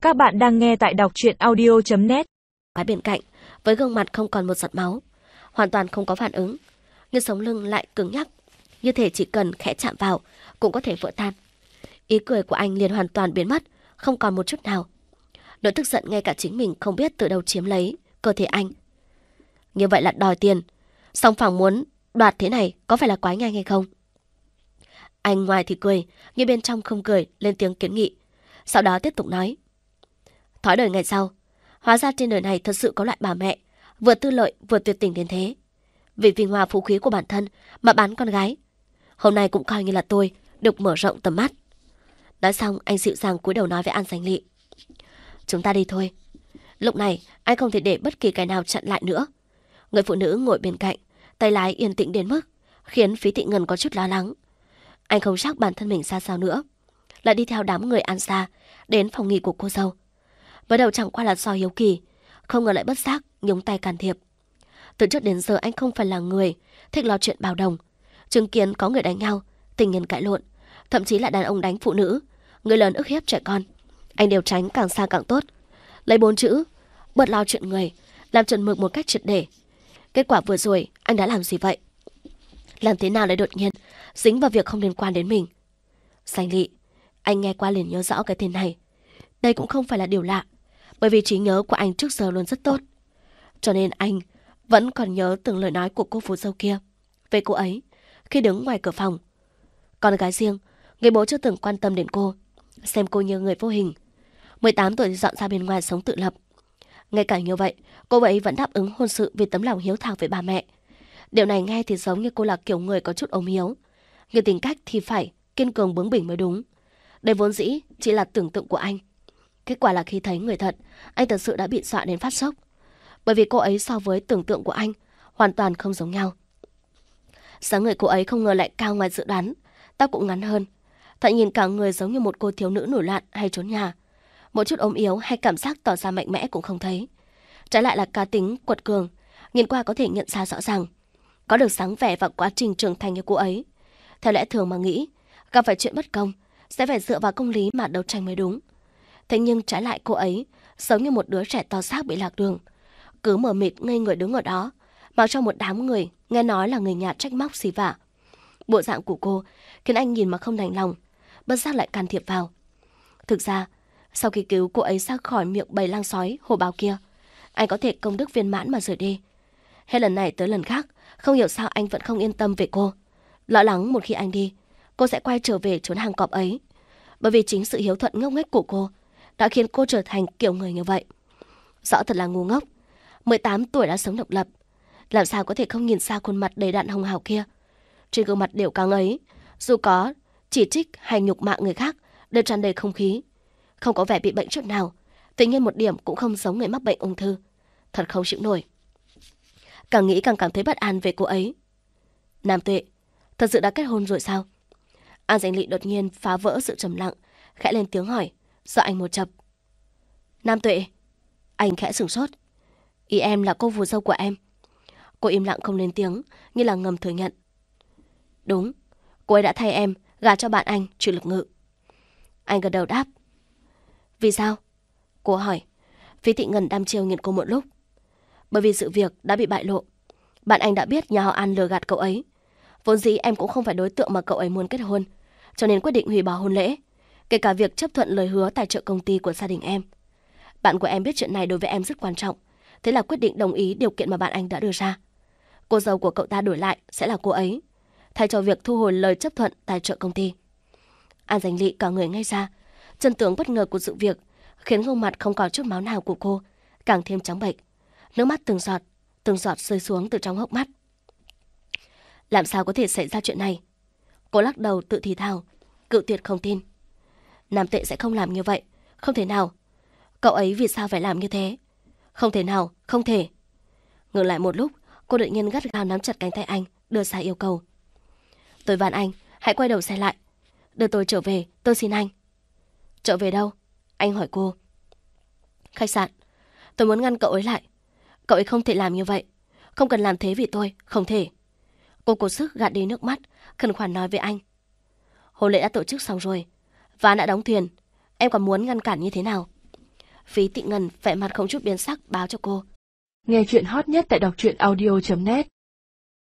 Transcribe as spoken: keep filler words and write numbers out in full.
Các bạn đang nghe tại đọc truyện audio chấm net. Ở bên cạnh, với gương mặt không còn một giọt máu, hoàn toàn không có phản ứng, nhưng sống lưng lại cứng nhắc, như thể chỉ cần khẽ chạm vào cũng có thể vỡ tan. Ý cười của anh liền hoàn toàn biến mất, không còn một chút nào. Nỗi tức giận ngay cả chính mình không biết từ đâu chiếm lấy cơ thể anh. Như vậy là đòi tiền, song phòng muốn đoạt thế này có phải là quá nhanh hay không? Anh ngoài thì cười, nhưng bên trong không cười, lên tiếng kiến nghị. Sau đó tiếp tục nói. Thói đời ngày sau, hóa ra trên đời này thật sự có loại bà mẹ vừa tư lợi vừa tuyệt tình đến thế. Vì vinh hoa phú quý của bản thân mà bán con gái. Hôm nay cũng coi như là tôi được mở rộng tầm mắt. Nói xong anh dịu dàng cúi đầu nói với An Giành Lị. Chúng ta đi thôi. Lúc này anh không thể để bất kỳ cái nào chặn lại nữa. Người phụ nữ ngồi bên cạnh, tay lái yên tĩnh đến mức khiến Phí Thị Ngân có chút lo lắng. Anh không chắc bản thân mình ra sao nữa, lại đi theo đám người An gia đến phòng nghỉ của cô dâu. Mới đầu chẳng qua là do hiếu kỳ, không ngờ lại bất giác nhúng tay can thiệp. Từ trước đến giờ anh không phải là người thích lo chuyện bạo đồng. Chứng kiến có người đánh nhau, tình nhân cãi lộn, thậm chí là đàn ông đánh phụ nữ, người lớn ức hiếp trẻ con, anh đều tránh càng xa càng tốt. Lấy bốn chữ bớt lo chuyện người, làm chuẩn mực một cách triệt để. Kết quả vừa rồi anh đã làm gì vậy? Làm thế nào lại đột nhiên dính vào việc không liên quan đến mình? Giành Lị, anh nghe qua liền nhớ rõ cái tên này. Đây cũng không phải là điều lạ, bởi vì trí nhớ của anh trước giờ luôn rất tốt. Cho nên anh vẫn còn nhớ từng lời nói của cô phù dâu kia về cô ấy khi đứng ngoài cửa phòng. Con gái riêng, người bố chưa từng quan tâm đến cô, xem cô như người vô hình. mười tám tuổi dọn ra bên ngoài sống tự lập. Ngay cả như vậy, cô ấy vẫn đáp ứng hôn sự vì tấm lòng hiếu thảo với bà mẹ. Điều này nghe thì giống như cô là kiểu người có chút ốm hiếu, nhưng tính cách thì phải kiên cường bướng bỉnh mới đúng. Đây vốn dĩ chỉ là tưởng tượng của anh. Kết quả là khi thấy người thật, anh thật sự đã bị dọa đến phát sốc. Bởi vì cô ấy so với tưởng tượng của anh hoàn toàn không giống nhau. Dáng người cô ấy không ngờ lại cao ngoài dự đoán, tóc cũng ngắn hơn. Thoạt nhìn cả người giống như một cô thiếu nữ nổi loạn hay trốn nhà. Một chút ốm yếu hay cảm giác tỏ ra mạnh mẽ cũng không thấy. Trái lại là cá tính quật cường, nhìn qua có thể nhận ra rõ ràng. Có được sáng vẻ và quá trình trưởng thành như cô ấy. Theo lẽ thường mà nghĩ, gặp phải chuyện bất công sẽ phải dựa vào công lý mà đấu tranh mới đúng. Thế nhưng trái lại cô ấy giống như một đứa trẻ to xác bị lạc đường, cứ mờ mịt ngây người đứng ở đó, mặc cho một đám người nghe nói là người nhà trách móc xì vả. Bộ dạng của cô khiến anh nhìn mà không đành lòng, bất giác lại can thiệp vào. Thực ra, sau khi cứu cô ấy ra khỏi miệng bầy lang sói hổ báo kia, anh có thể công đức viên mãn mà rời đi. Hết lần này tới lần khác, không hiểu sao anh vẫn không yên tâm về cô, lo lắng một khi anh đi, cô sẽ quay trở về chốn hàng cọp ấy. Bởi vì chính sự hiếu thuận ngốc nghếch của cô đã khiến cô trở thành kiểu người như vậy. Rõ thật là ngu ngốc. mười tám tuổi đã sống độc lập, làm sao có thể không nhìn xa khuôn mặt đầy đặn hồng hào kia. Trên gương mặt đều căng ấy, dù có chỉ trích hay nhục mạ người khác, đều tràn đầy không khí, không có vẻ bị bệnh chút nào. Tuy nhiên một điểm cũng không giống người mắc bệnh ung thư. Thật không chịu nổi. Càng nghĩ càng cảm thấy bất an về cô ấy. Nam Tuệ, thật sự đã kết hôn rồi sao? An Giành Lị đột nhiên phá vỡ sự trầm lặng, khẽ lên tiếng hỏi, dọa anh một chập. Nam Tuệ. Anh khẽ sửng sốt. Ý em là cô phù dâu của em. Cô im lặng không lên tiếng, như là ngầm thừa nhận. Đúng, cô ấy đã thay em gả cho bạn anh Triệu Lực Ngự. Anh gật đầu đáp. Vì sao? Cô hỏi. Phí Thị Ngân đăm chiêu nhìn cô một lúc. Bởi vì sự việc đã bị bại lộ. Bạn anh đã biết nhà họ An lừa gạt cậu ấy. Vốn dĩ em cũng không phải đối tượng mà cậu ấy muốn kết hôn, cho nên quyết định hủy bỏ hôn lễ, kể cả việc chấp thuận lời hứa tài trợ công ty của gia đình em. Bạn của em biết chuyện này đối với em rất quan trọng, thế là quyết định đồng ý điều kiện mà bạn anh đã đưa ra. Cô dâu của cậu ta đổi lại sẽ là cô ấy, thay cho việc thu hồi lời chấp thuận tài trợ công ty. An Giành Lị cả người ngây ra. Chân tướng bất ngờ của sự việc khiến gương mặt không còn chút máu nào của cô càng thêm trắng bệch, nước mắt từng giọt từng giọt rơi xuống từ trong hốc mắt. Làm sao có thể xảy ra chuyện này? Cô lắc đầu tự thì thào, cự tuyệt không tin. Nam Tuệ sẽ không làm như vậy, không thể nào. Cậu ấy vì sao phải làm như thế? Không thể nào, không thể. Ngừng lại một lúc, cô đột nhiên gắt gao nắm chặt cánh tay anh, đưa ra yêu cầu. Tôi van anh, hãy quay đầu xe lại. Đưa tôi trở về, tôi xin anh. Trở về đâu? Anh hỏi cô. Khách sạn. Tôi muốn ngăn cậu ấy lại. Cậu ấy không thể làm như vậy. Không cần làm thế vì tôi, không thể. Cô cố sức gạt đi nước mắt, khẩn khoản nói với anh. Hôn lễ đã tổ chức xong rồi, ván đã đóng thuyền, em còn muốn ngăn cản như thế nào? Phí Tị Ngân vẻ mặt không chút biến sắc báo cho cô. Nghe chuyện hot nhất tại đọc truyện audio chấm net